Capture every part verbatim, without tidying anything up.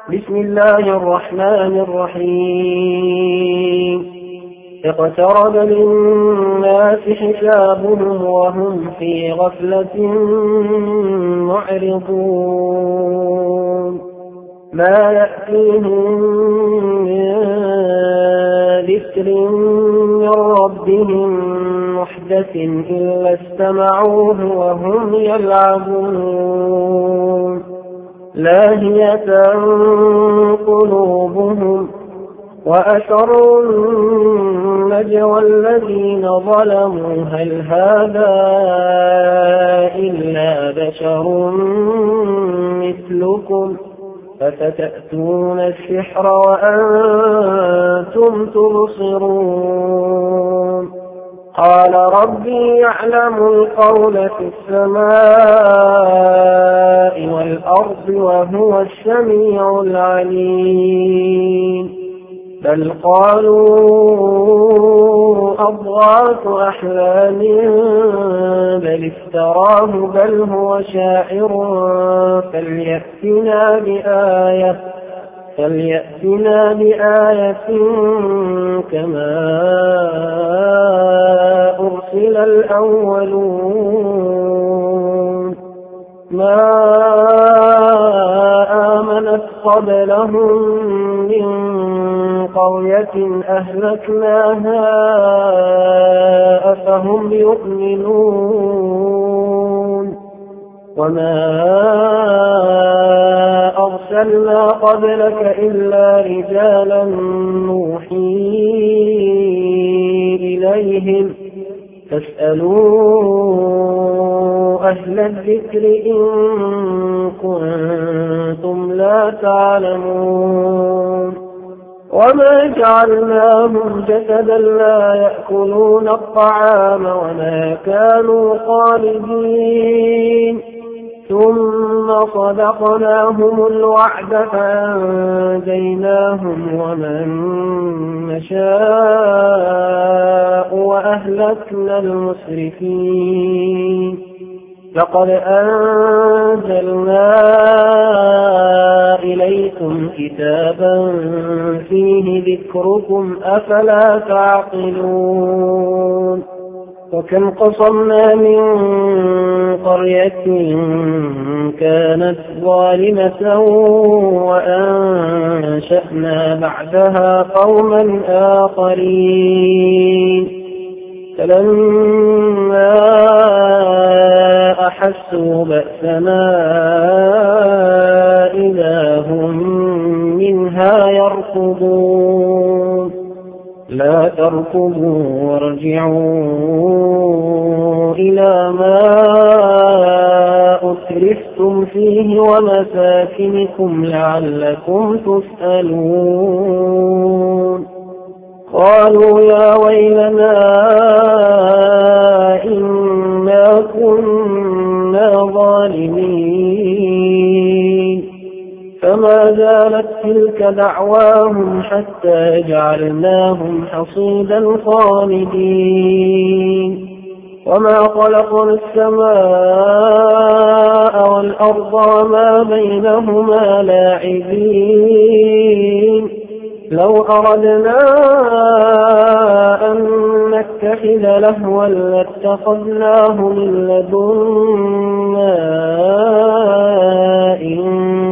بسم الله الرحمن الرحيم اقترب للناس حسابهم وهم في غفلة معرضون ما يأتيهم من ذكر من ربهم محدث إلا استمعوه وهم يلعبون لاهية قلوبهم وأسروا النجوى الذين ظلموا هل هذا إلا بشر مثلكم أفتأتون السحر وأنتم تبصرون قال ربي يعلم القول في السماء والأرض وهو السميع العليم بل قالوا أضغاث أحلام بل افتراه بل هو شاعر فليأتنا بآية فليأتنا بآية كما أرسل الأولون ما آمنت قبلهم من قرية أهلكناها أفهم يؤمنون وما أرسلنا قبلك إلا رجالا نوحي إليهم فاسألوا أهل الذكر إن كنتم لا تعلمون وما جعلناهم جسدا لا يأكلون الطعام وما كانوا خالدين ثم صدقناهم الوعد فأنجيناهم ومن نشاء وأهلكنا المسرفين لقد أنزلنا إليكم كتابا فيه ذكركم أفلا تعقلون وكم قصمنا من قرية كانت ظالمة وأنشأنا بعدها قوما آخرين فلما أحسوا بأسنا إذا هم منها يركضون لا تركضوا وارجعوا إلى ما أسرفتم فيه ومساكنكم لعلكم تسألون قالوا يا ويلنا إنا كنا ظالمين فما زالت تلك دعواهم حتى جعلناهم حصيدا خالدين وما خلقنا السماء والأرض وما بينهما لاعبين لو أردنا أن نتخذ لهوا لاتخذناه من لدنا إن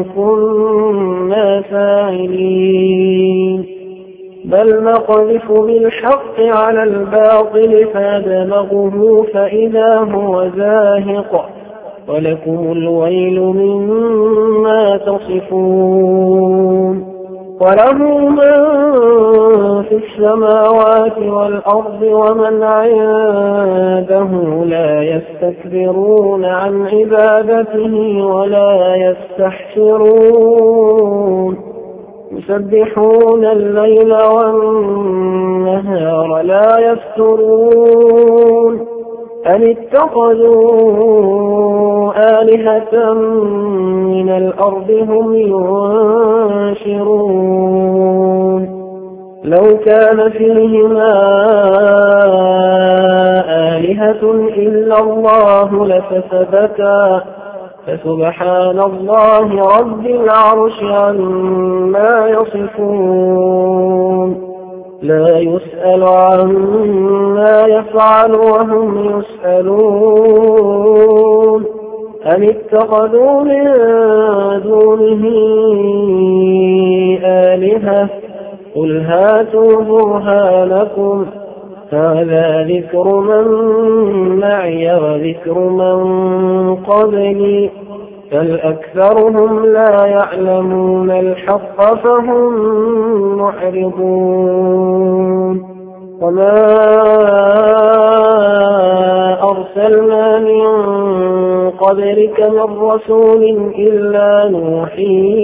كنا فاعلين بل نقذف بالحق على الباطل فيدمغه فإذا هو زاهق ولكم الويل مما تصفون وله من في السماوات والأرض ومن عنده لا يستكبرون عن عبادته ولا يستحسرون يسبحون الليل والنهار لا يفترون أن اتخذوا آلهة من الأرض هم ينشرون لو كان فيهما آلهة إلا الله لفسدتا فسبحان الله رب العرش عما يصفون لا يسأل عما يفعل وهم يسألون أم اتخذوا من دونه آلهة قل هاتوا برهانكم هذا ذكر من معي وذكر من قبلي بل أكثرهم لا يعلمون الحق فهم معرضون وما أرسلنا من قبلك من رسول إلا نوحي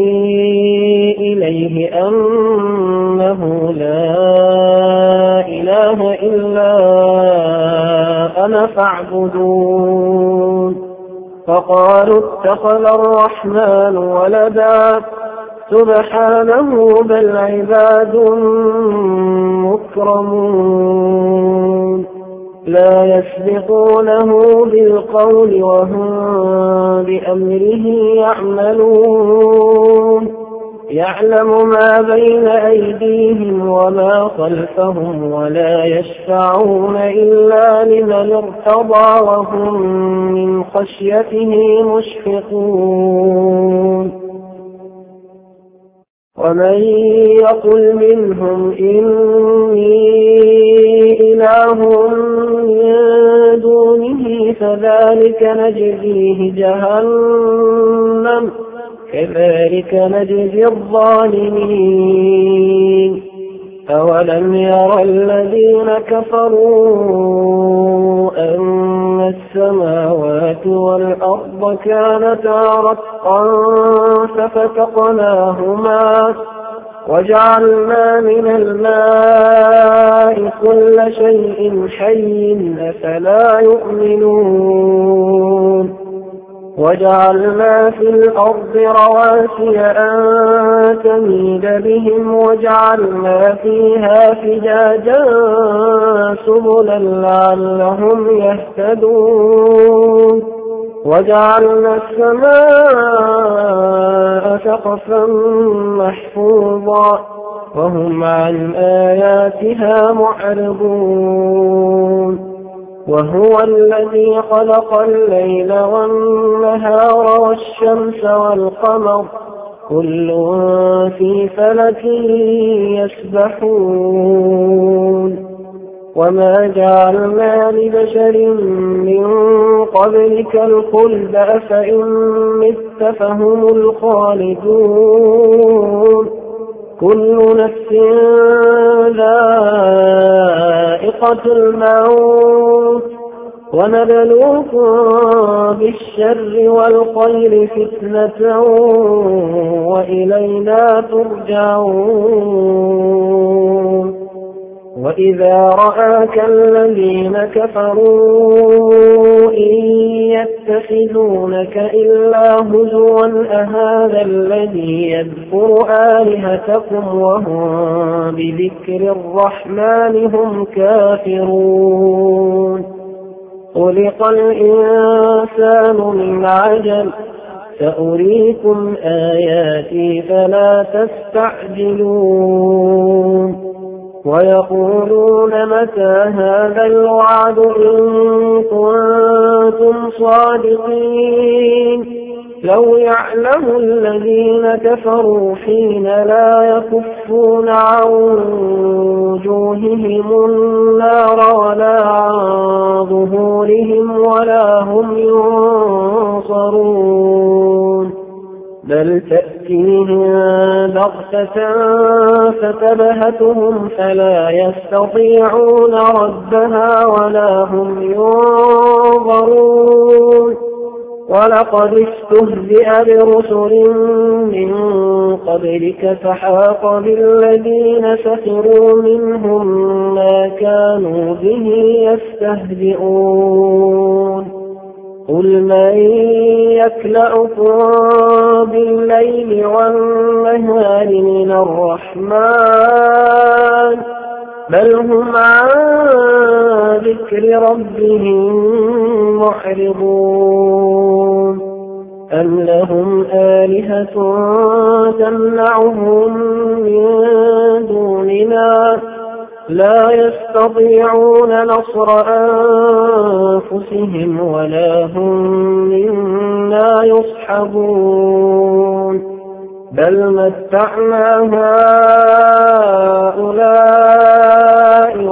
إليه أنه لا إله إلا أنا فاعبدون فقالوا اتخذ الرحمن ولدا سبحانه بل عباد مكرمون لا يسبقونه بالقول وهم بأمره يعملون يعلم ما بين أيديهم وما خلفهم ولا يشفعون إلا لمن ارتضى وهم من خشيته مشفقون ومن يقل منهم إني إله من دونه فذلك نجزيه جهنم كذلك نجزي الظالمين أولم يرى الذين كفروا أن السماوات والأرض كانتا رتقا ففتقناهما وجعلنا من الماء كل شيء حي أفلا يؤمنون وجعلنا في الأرض رواسي أن تميد بهم وجعلنا فيها فجاجا سبلا لعلهم يهتدون وجعلنا السماء سقفا محفوظا وهم عن آياتها معرضون وهو الذي خلق الليل والنهار والشمس والقمر كل في فلك يسبحون وما جعلنا لبشر من قبلك الخلد أفإن مت فهم الخالدون كل نفس ذائقة الموت ونبلوكم بالشر والخير فتنة وإلينا ترجعون وإذا رآك الذين كفروا إن يتخذونك إلا هزوا أهذا الذي يذكر آلهتكم وهم بذكر الرحمن هم كافرون خلق الإنسان من عجل سأريكم آياتي فلا تستعجلون ويقولون متى هذا الوعد إن كنتم صادقين لو يعلم الذين كفروا حين لا يكفون عن وجوههم النار ولا عن ظهورهم ولا هم ينصرون بل تأتيهم بغتة فتبهتهم فلا يستطيعون ردها ولا هم ينظرون ولقد استهزئ برسل من قبلك فحاق بالذين سخروا منهم ما كانوا به يستهزئون قل من يكلأكم بالليل والنهار من الرحمن بل هم عن ذكر ربهم معرضون أم لهم آلهة تمنعهم من دوننا لا يستطيعون نصر أنفسهم ولا هم منا يصحبون بل متعنا هؤلاء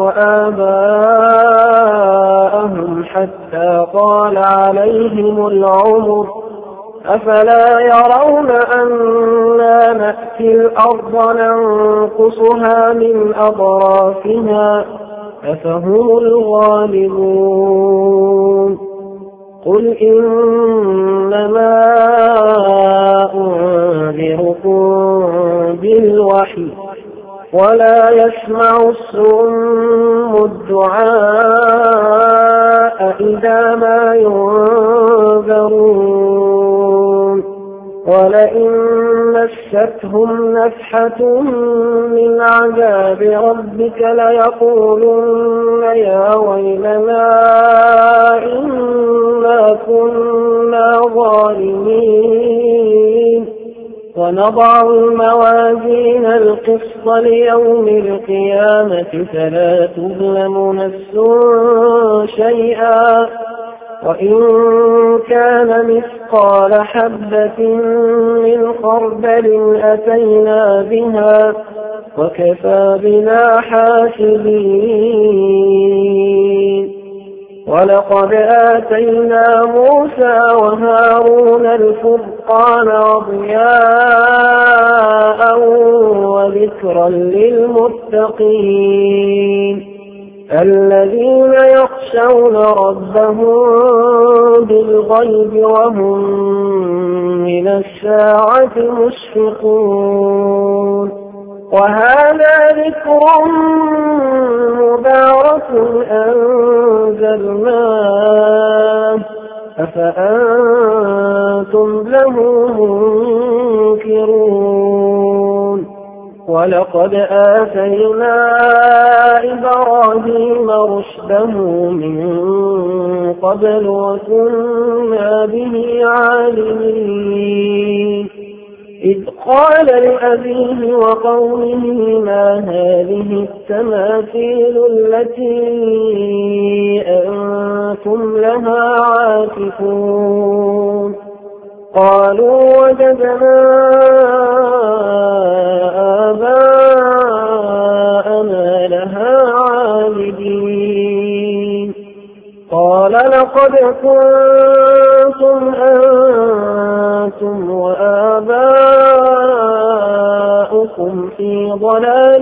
وآباءهم حتى طال عليهم العمر أفلا يرون أنا نأتي الأرض ننقصها من أطرافها أفهم الغالبون قل إنما أنذركم بالوحي ولا يسمع الصم الدعاء إذا ما ينذرون ولئن مستهم نفحة من عذاب ربك ليقولن يا ويلنا إنا كنا ظالمين ونضع الموازين القسط ليوم القيامة فلا تظلم نفس شيئا وإن كان مثقال حبة من خردل أتينا بها وكفى بنا حاسبين ولقد آتينا موسى وهارون الفرقان وضياء وذكرا للمتقين الذين يخشون ربهم بالغيب وهم من الساعة مشفقون وهذا ذكر مبارك أنزلناه أفأنتم له منكرون ولقد آتينا إبراهيم رشده من قبل وكنا به عالمين إذ قال لأبيه وقومه ما هذه التماثيل التي أنتم لها عاكفون قالوا وجدنا آباءنا لها عابدين قال لقد كنتم أنتم وآباؤكم في ضلال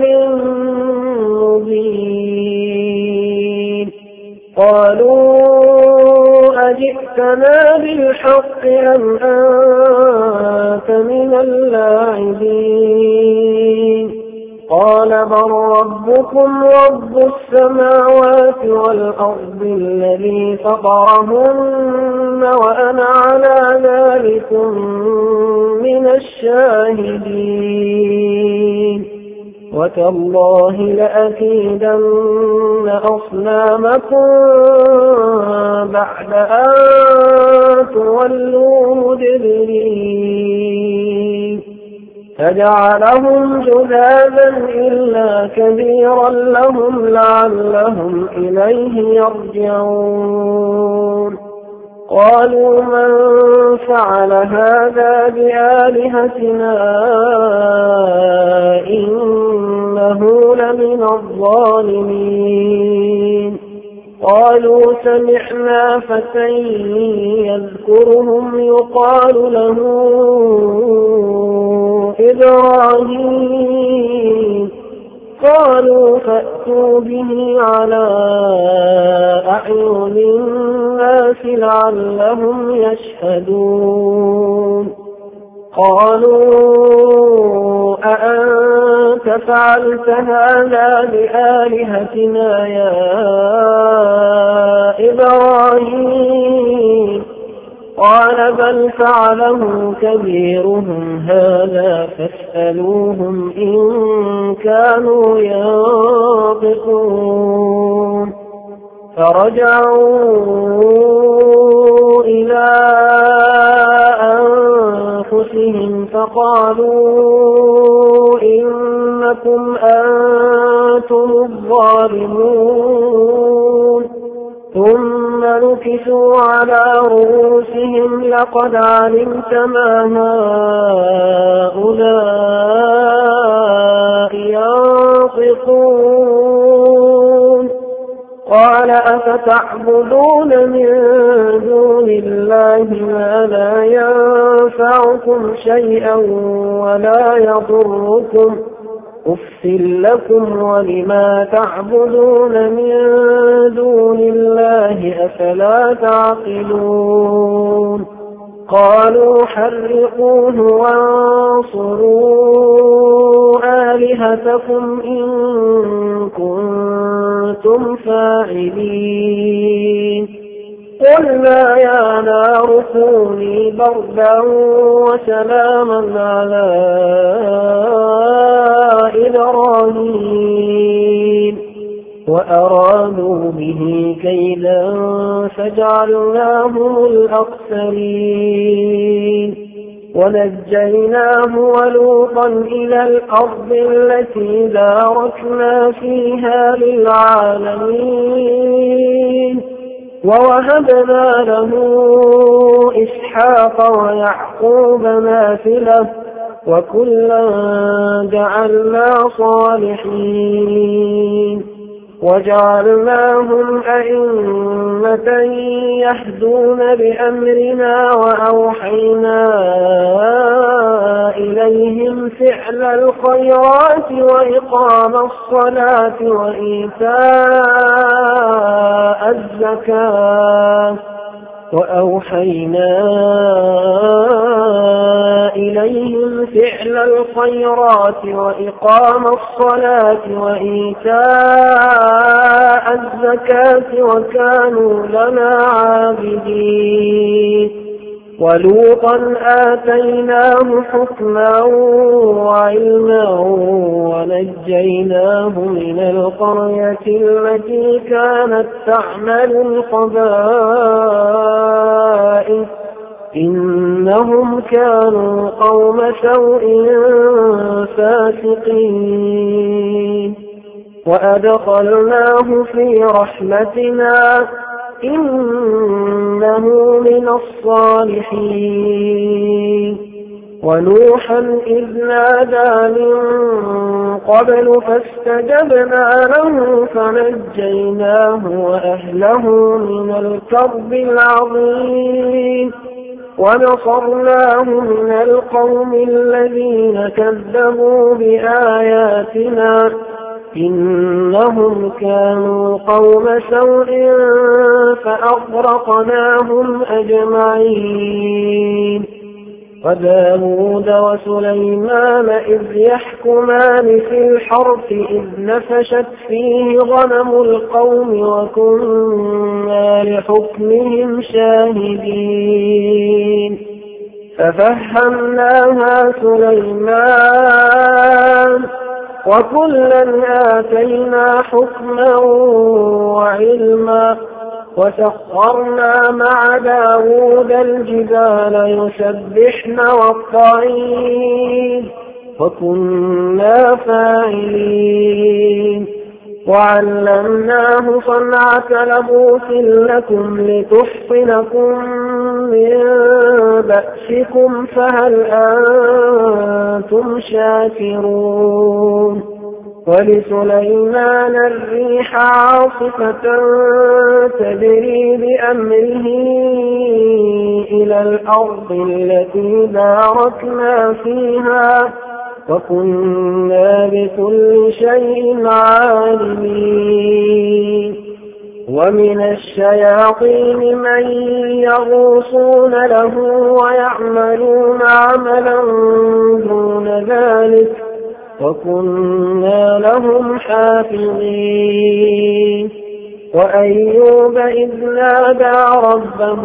مبين قالوا أجئتنا بالحق أم أنت من اللاعبين قال بل ربكم رب السماوات والأرض الذي فطرهن وأنا على ذلك من الشاهدين وتالله لأكيدن أصنامكم بعد أن تولوا مدبرين فجعلهم جذاذا إلا كبيرا لهم لعلهم إليه يرجعون قالوا من فعل هذا بآلهتنا إنه لمن الظالمين قالوا سمعنا فتى يذكرهم يقال له إبراهيم قالوا فأتوا به على أعين الناس لعلهم يشهدون قالوا أأنت فعلت هذا بآلهتنا يا إبراهيم قال بل فعله كبيرهم هذا فاسألوهم إن كانوا ينطقون فرجعوا إلى أن فقالوا إنكم أنتم الظالمون ثم نكسوا على رؤوسهم لقد علمت ما هؤلاء ينطقون قال أفتعبدون من دون الله ما لا ينفعكم شيئا ولا يضركم أفٍ لكم ولما تعبدون من دون الله أفلا تعقلون قالوا حرقوه وانصروا آلهتكم إن كنتم فاعلين قلنا يا نار كوني بردا وسلاما على إبراهيم وأرادوا به كيدا فجعلناهم الأخسرين ونجيناه ولوطا إلى الأرض التي باركنا فيها للعالمين ووهبنا له إسحاق ويعقوب نافلة وكلا جعلنا صالحين وجعلناهم أئمة يهدون بأمرنا وأوحينا إليهم فعل الخيرات وإقام الصلاة وإيتاء الزكاة وأوحينا إليهم فعل الخيرات وإقام الصلاة وإيتاء الزكاة وكانوا لنا عابدين ولوطا آتيناه حكما وعلما ونجيناه من القرية التي كانت تعمل الخبائث إنهم كانوا قوم سوء فاسقين وأدخلناه في رحمتنا إنه من الصالحين ونوحا إذ نادى من قبل فاستجبنا له فنجيناه وأهله من الكرب العظيم ونصرناه من القوم الذين كذبوا بآياتنا إنهم كانوا قوم سوء فأغرقناهم أجمعين وداود وسليمان إذ يحكمان في الحرث إذ نفشت فيه غنم القوم وكنا لحكمهم شاهدين ففهمناها سليمان وكلا آتينا حكما وعلما وسخرنا مع داود الجبال يسبحن والطير وكنا فاعلين وعلمناه صنعة لبوس لكم لتحصنكم من بأسكم فهل أنتم شاكرون ولسليمان الريح عاصفة تجري بأمره إلى الأرض التي باركنا فيها وكنا بكل شيء عالمين ومن الشياطين من يغوصون له ويعملون عملا دون ذلك وكنا لهم حافظين وأيوب إذ نادى ربه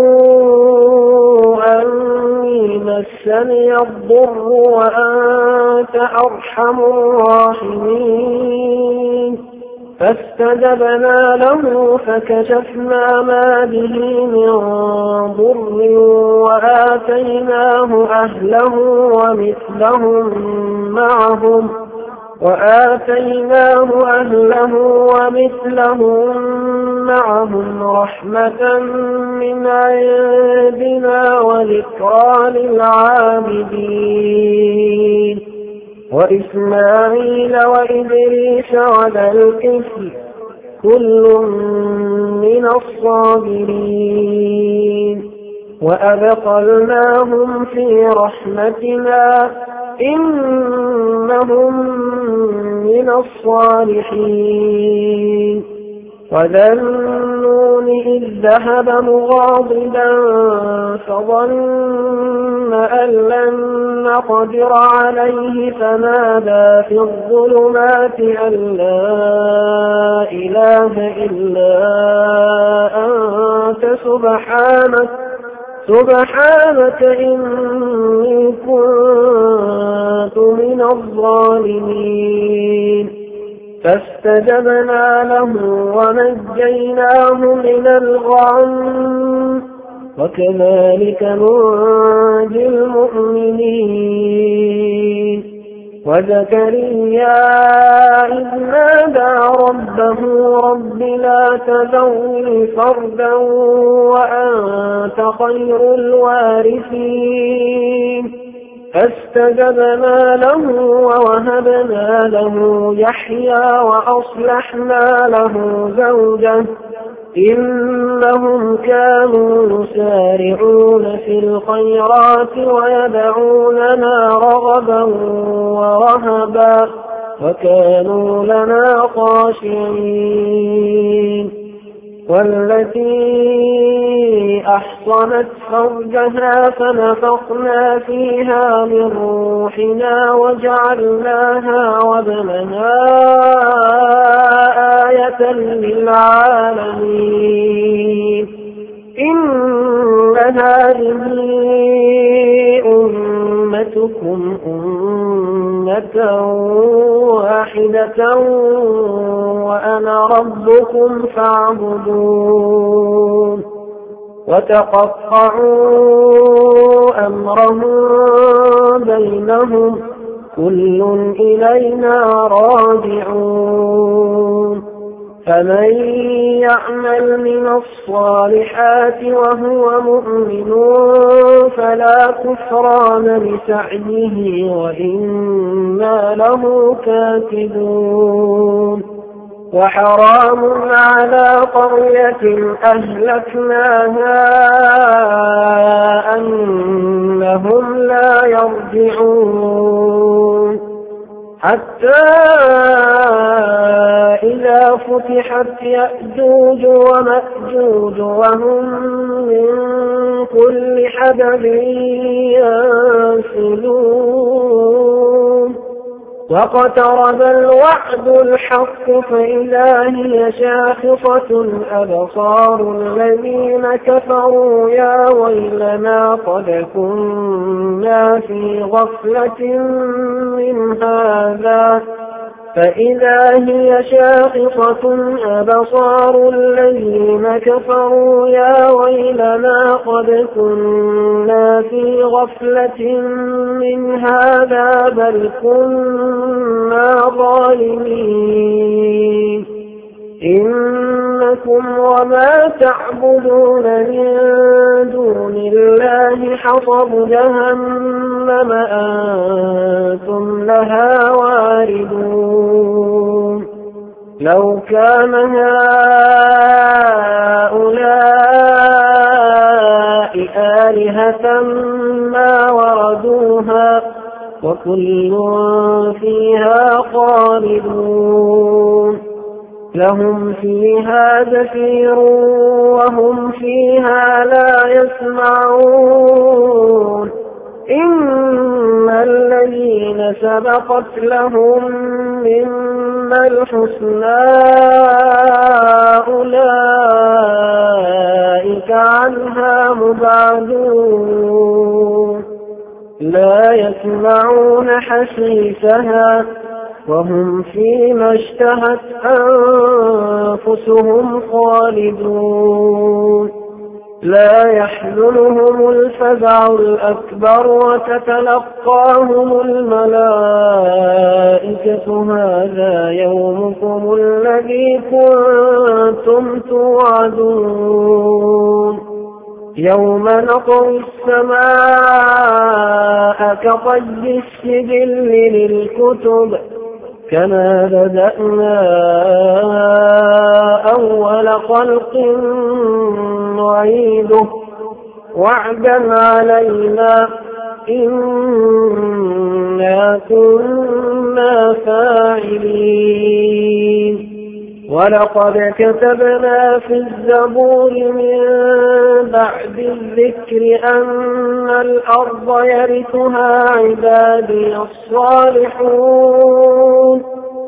أني مسني الضر وأنت أرحم الراحمين فاستجبنا له فكشفنا ما به من ضر وآتيناه أهله ومثلهم معهم وآتيناه أهله ومثلهم معهم رحمة من عندنا وذكرى للعابدين وإسماعيل وإدريس وذا الكفل كل من الصابرين وأدخلناهم في رحمتنا إنهم من الصالحين وذا النون إذ ذهب مغاضبا فظن أن لن نقدر عليه فنادى في الظلمات أن لا إله إلا أنت سبحانك سبحانك إني كنت من الظالمين فاستجبنا له ونجيناه من الغم وكذلك ننجي المؤمنين وزكريا إذ نادى ربه رب لا تذرني فردا وأنت خير الوارثين فاستجبنا له ووهبنا له يحيى وأصلحنا له زوجه إنهم كانوا يسارعون في الخيرات ويدعوننا رغبا ورهبا وكانوا لنا خاشعين والتي أحصنت فرجها فنفخنا فيها من روحنا وجعلناها وابنها آية للعالمين إن هذه أمتكم أمة واحدة وأنا ربكم فاعبدون وتقطعوا أمرهم بينهم كل إلينا راجعون فمن يعمل من الصالحات وهو مؤمن فلا كفران لسعيه وإنا له كاتبون وحرام على قرية أهلكناها أنهم لا يرجعون حتى إذا فتحت يأجوج ومأجوج وهم من كل حدب ينسلون واقترب الوعد الحق فإذا هي شاخصة أبصار الذين كفروا يا ويلنا قد كنا في غفلة من هذا فإذا هي شاخصة أبصار الذين كفروا يا ويلنا قد كنا في غفلة من هذا بل كنا ظالمين إنكم وما تعبدون من دون الله حصب جهنم أنتم لها واردون لو كان هؤلاء آلهة ما وردوها وكل فيها خالدون لهم فيها زفير وهم فيها لا يسمعون إن الذين سبقت لهم مما الحسنى أولئك عنها مبعدون لا يسمعون حسيسها وهم فيما اشتهت أنفسهم خالدون لا يحزنهم الفزع الأكبر وتتلقاهم الملائكة هذا يومكم الذي كنتم توعدون يوم نطوي السماء كطي السجل للكتب كما بدأنا أول خلق نعيده وعدا علينا إنا كنا فاعلين ولقد كتبنا في الزبور من بعد الذكر أن الأرض يرثها عبادي الصالحون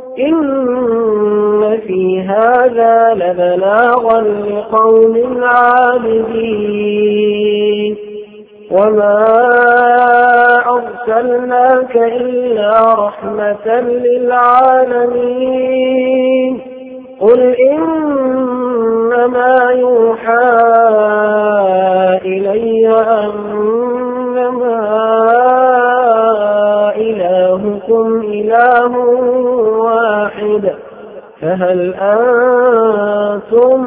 إن في هذا لبلاغا لقوم عابدين وما أرسلناك إلا رحمة للعالمين قل إنما يوحى إلي أنما إلهكم إله واحد فهل أنتم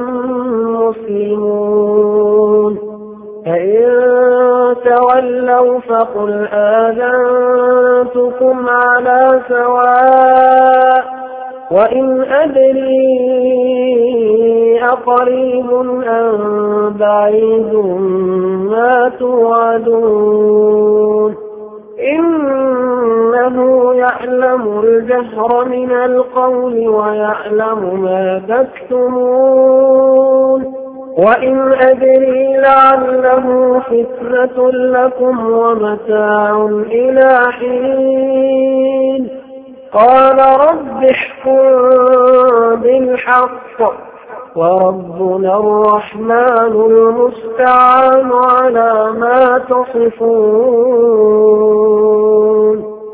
مسلمون فإن تولوا فقل آذنتكم على سواء وإن أدري أقريب أم بعيد ما توعدون إنه يعلم الجهر من القول ويعلم ما تكتمون وإن أدري لعله فتنة لكم ومتاع إلى حين قال رب احكم بالحق وربنا الرحمن المستعان على ما تصفون